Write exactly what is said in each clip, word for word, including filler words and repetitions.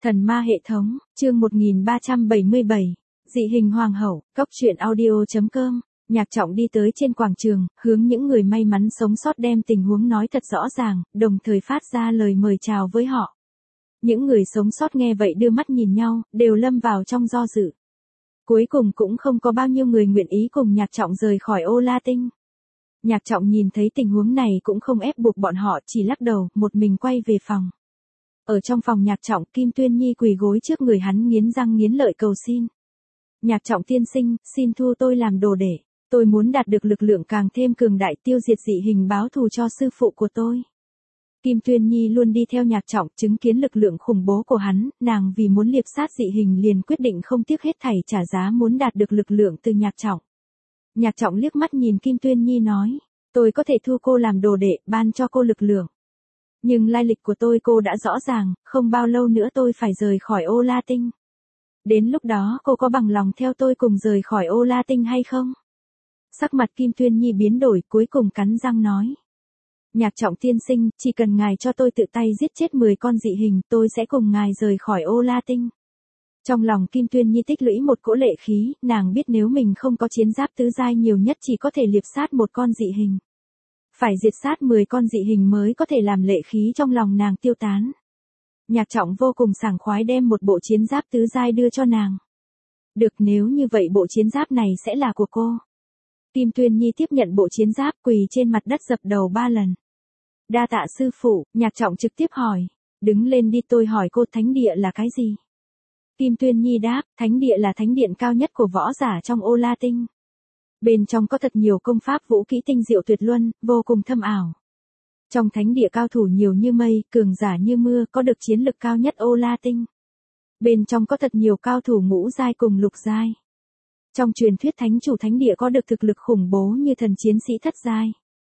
Thần ma hệ thống, chương một nghìn ba trăm bảy mươi bảy, dị hình hoàng hậu, cốc truyện audio chấm com. Nhạc Trọng đi tới trên quảng trường, hướng những người may mắn sống sót đem tình huống nói thật rõ ràng, đồng thời phát ra lời mời chào với họ. Những người sống sót nghe vậy đưa mắt nhìn nhau, đều lâm vào trong do dự. Cuối cùng cũng không có bao nhiêu người nguyện ý cùng Nhạc Trọng rời khỏi Ô La Tinh. Nhạc Trọng nhìn thấy tình huống này cũng không ép buộc bọn họ, chỉ lắc đầu, một mình quay về phòng. Ở trong phòng Nhạc Trọng, Kim Tuyên Nhi quỳ gối trước người hắn nghiến răng nghiến lợi cầu xin. Nhạc Trọng tiên sinh, xin thu tôi làm đồ đệ. Tôi muốn đạt được lực lượng càng thêm cường đại tiêu diệt dị hình báo thù cho sư phụ của tôi. Kim Tuyên Nhi luôn đi theo Nhạc Trọng, chứng kiến lực lượng khủng bố của hắn, nàng vì muốn liệp sát dị hình liền quyết định không tiếc hết thảy trả giá muốn đạt được lực lượng từ Nhạc Trọng. Nhạc Trọng liếc mắt nhìn Kim Tuyên Nhi nói, tôi có thể thu cô làm đồ đệ, ban cho cô lực lượng. Nhưng lai lịch của tôi cô đã rõ ràng, không bao lâu nữa tôi phải rời khỏi Ô La Tinh. Đến lúc đó cô có bằng lòng theo tôi cùng rời khỏi Ô La Tinh hay không? Sắc mặt Kim Tuyên Nhi biến đổi, cuối cùng cắn răng nói. Nhạc Trọng tiên sinh, chỉ cần ngài cho tôi tự tay giết chết mười con dị hình, tôi sẽ cùng ngài rời khỏi Ô La Tinh. Trong lòng Kim Tuyên Nhi tích lũy một cỗ lệ khí, nàng biết nếu mình không có chiến giáp tứ giai nhiều nhất chỉ có thể liệp sát một con dị hình. Phải diệt sát mười con dị hình mới có thể làm lệ khí trong lòng nàng tiêu tán. Nhạc Trọng vô cùng sảng khoái đem một bộ chiến giáp tứ giai đưa cho nàng. Được, nếu như vậy bộ chiến giáp này sẽ là của cô. Kim Tuyên Nhi tiếp nhận bộ chiến giáp, quỳ trên mặt đất dập đầu ba lần. Đa tạ sư phụ, Nhạc Trọng trực tiếp hỏi. Đứng lên đi, tôi hỏi cô, thánh địa là cái gì? Kim Tuyên Nhi đáp, thánh địa là thánh điện cao nhất của võ giả trong Ô La Tinh. Bên trong có thật nhiều công pháp vũ kỹ tinh diệu tuyệt luân, vô cùng thâm ảo. Trong thánh địa cao thủ nhiều như mây, cường giả như mưa, có được chiến lực cao nhất Ô La Tinh. Bên trong có thật nhiều cao thủ ngũ giai cùng lục giai. Trong truyền thuyết thánh chủ thánh địa có được thực lực khủng bố như thần chiến sĩ thất giai.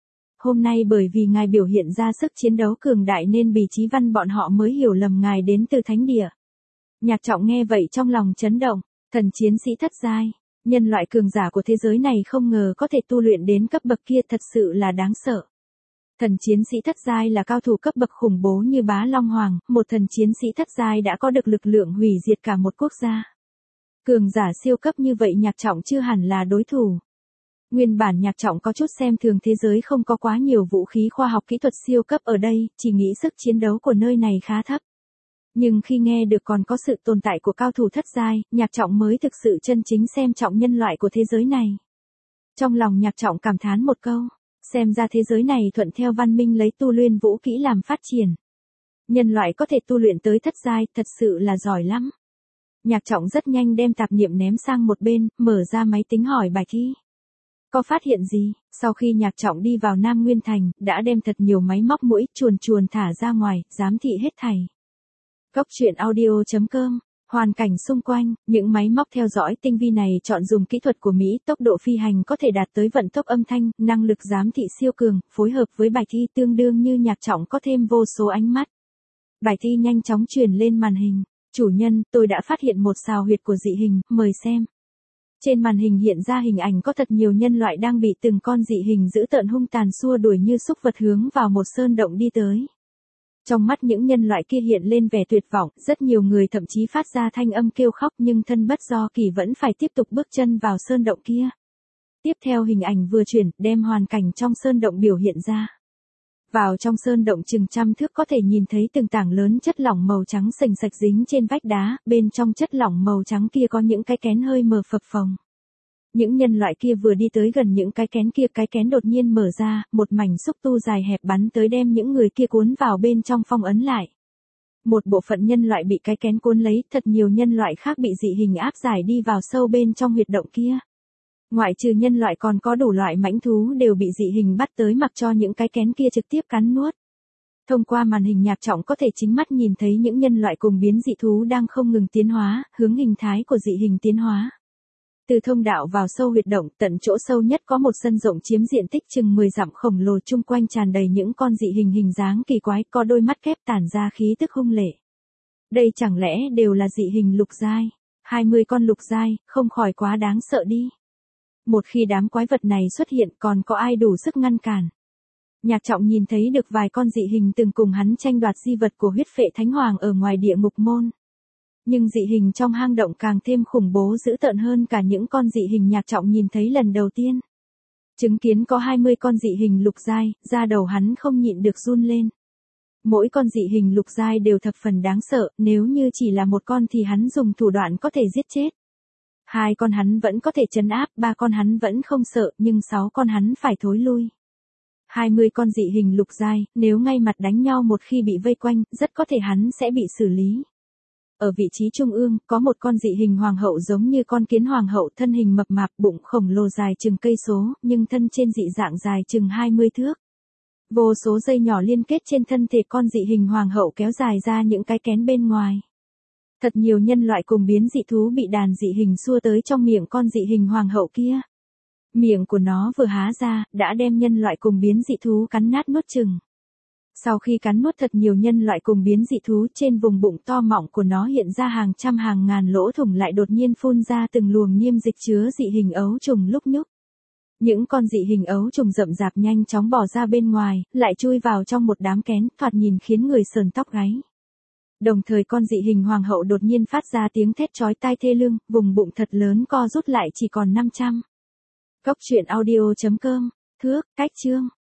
Hôm nay bởi vì ngài biểu hiện ra sức chiến đấu cường đại nên Bì Chí Văn bọn họ mới hiểu lầm ngài đến từ thánh địa. Nhạc Trọng nghe vậy trong lòng chấn động, thần chiến sĩ thất giai. Nhân loại cường giả của thế giới này không ngờ có thể tu luyện đến cấp bậc kia, thật sự là đáng sợ. Thần chiến sĩ thất giai là cao thủ cấp bậc khủng bố như Bá Long Hoàng, một thần chiến sĩ thất giai đã có được lực lượng hủy diệt cả một quốc gia. Cường giả siêu cấp như vậy Nhạc Trọng chưa hẳn là đối thủ. Nguyên bản Nhạc Trọng có chút xem thường thế giới không có quá nhiều vũ khí khoa học kỹ thuật siêu cấp ở đây, chỉ nghĩ sức chiến đấu của nơi này khá thấp. Nhưng khi nghe được còn có sự tồn tại của cao thủ thất giai, Nhạc Trọng mới thực sự chân chính xem trọng nhân loại của thế giới này. Trong lòng Nhạc Trọng cảm thán một câu, xem ra thế giới này thuận theo văn minh lấy tu luyện vũ kỹ làm phát triển. Nhân loại có thể tu luyện tới thất giai, thật sự là giỏi lắm. Nhạc Trọng rất nhanh đem tạp niệm ném sang một bên, mở ra máy tính hỏi Bạch Thi. Có phát hiện gì? Sau khi Nhạc Trọng đi vào Nam Nguyên Thành, đã đem thật nhiều máy móc mũi chuồn chuồn thả ra ngoài, giám thị hết thảy. Cốc truyện audio chấm com, hoàn cảnh xung quanh, những máy móc theo dõi tinh vi này chọn dùng kỹ thuật của Mỹ, tốc độ phi hành có thể đạt tới vận tốc âm thanh, năng lực giám thị siêu cường, phối hợp với Bạch Thi tương đương như Nhạc Trọng có thêm vô số ánh mắt. Bạch Thi nhanh chóng truyền lên màn hình, chủ nhân, tôi đã phát hiện một sào huyệt của dị hình, mời xem. Trên màn hình hiện ra hình ảnh có thật nhiều nhân loại đang bị từng con dị hình dữ tợn hung tàn xua đuổi như súc vật hướng vào một sơn động đi tới. Trong mắt những nhân loại kia hiện lên vẻ tuyệt vọng, rất nhiều người thậm chí phát ra thanh âm kêu khóc nhưng thân bất do kỳ vẫn phải tiếp tục bước chân vào sơn động kia. Tiếp theo hình ảnh vừa chuyển, đem hoàn cảnh trong sơn động biểu hiện ra. Vào trong sơn động chừng trăm thước có thể nhìn thấy từng tảng lớn chất lỏng màu trắng sềnh sạch dính trên vách đá, bên trong chất lỏng màu trắng kia có những cái kén hơi mờ phập phồng. Những nhân loại kia vừa đi tới gần những cái kén kia, cái kén đột nhiên mở ra, một mảnh xúc tu dài hẹp bắn tới đem những người kia cuốn vào bên trong phong ấn lại. Một bộ phận nhân loại bị cái kén cuốn lấy, thật nhiều nhân loại khác bị dị hình áp giải đi vào sâu bên trong huyệt động kia. Ngoại trừ nhân loại còn có đủ loại mãnh thú đều bị dị hình bắt tới mặc cho những cái kén kia trực tiếp cắn nuốt. Thông qua màn hình Nhạc Trọng có thể chính mắt nhìn thấy những nhân loại cùng biến dị thú đang không ngừng tiến hóa, hướng hình thái của dị hình tiến hóa. Từ thông đạo vào sâu huyệt động, tận chỗ sâu nhất có một sân rộng chiếm diện tích chừng mười dặm khổng lồ, chung quanh tràn đầy những con dị hình hình dáng kỳ quái, có đôi mắt kép tản ra khí tức hung lệ. Đây chẳng lẽ đều là dị hình lục giai? hai mươi con lục giai, không khỏi quá đáng sợ đi. Một khi đám quái vật này xuất hiện còn có ai đủ sức ngăn cản? Nhạc Trọng nhìn thấy được vài con dị hình từng cùng hắn tranh đoạt di vật của huyết phệ thánh hoàng ở ngoài địa ngục môn. Nhưng dị hình trong hang động càng thêm khủng bố dữ tợn hơn cả những con dị hình Nhạc Trọng nhìn thấy lần đầu tiên. Chứng kiến có hai mươi con dị hình lục giai, da đầu hắn không nhịn được run lên. Mỗi con dị hình lục giai đều thập phần đáng sợ, nếu như chỉ là một con thì hắn dùng thủ đoạn có thể giết chết. Hai con hắn vẫn có thể trấn áp, ba con hắn vẫn không sợ, nhưng sáu con hắn phải thối lui. hai mươi con dị hình lục giai, nếu ngay mặt đánh nhau một khi bị vây quanh, rất có thể hắn sẽ bị xử lý. Ở vị trí trung ương, có một con dị hình hoàng hậu giống như con kiến hoàng hậu, thân hình mập mạp, bụng khổng lồ dài chừng cây số, nhưng thân trên dị dạng dài chừng hai mươi thước. Vô số dây nhỏ liên kết trên thân thể con dị hình hoàng hậu kéo dài ra những cái kén bên ngoài. Thật nhiều nhân loại cùng biến dị thú bị đàn dị hình xua tới trong miệng con dị hình hoàng hậu kia. Miệng của nó vừa há ra, đã đem nhân loại cùng biến dị thú cắn nát nuốt chừng. Sau khi cắn nuốt thật nhiều nhân loại cùng biến dị thú, trên vùng bụng to mọng của nó hiện ra hàng trăm hàng ngàn lỗ thủng, lại đột nhiên phun ra từng luồng niêm dịch chứa dị hình ấu trùng lúc nhúc. Những con dị hình ấu trùng rậm rạp nhanh chóng bỏ ra bên ngoài, lại chui vào trong một đám kén, thoạt nhìn khiến người sờn tóc gáy. Đồng thời con dị hình hoàng hậu đột nhiên phát ra tiếng thét chói tai thê lương, vùng bụng thật lớn co rút lại chỉ còn năm trăm. Cốc truyện audio chấm com, thước, cách chương.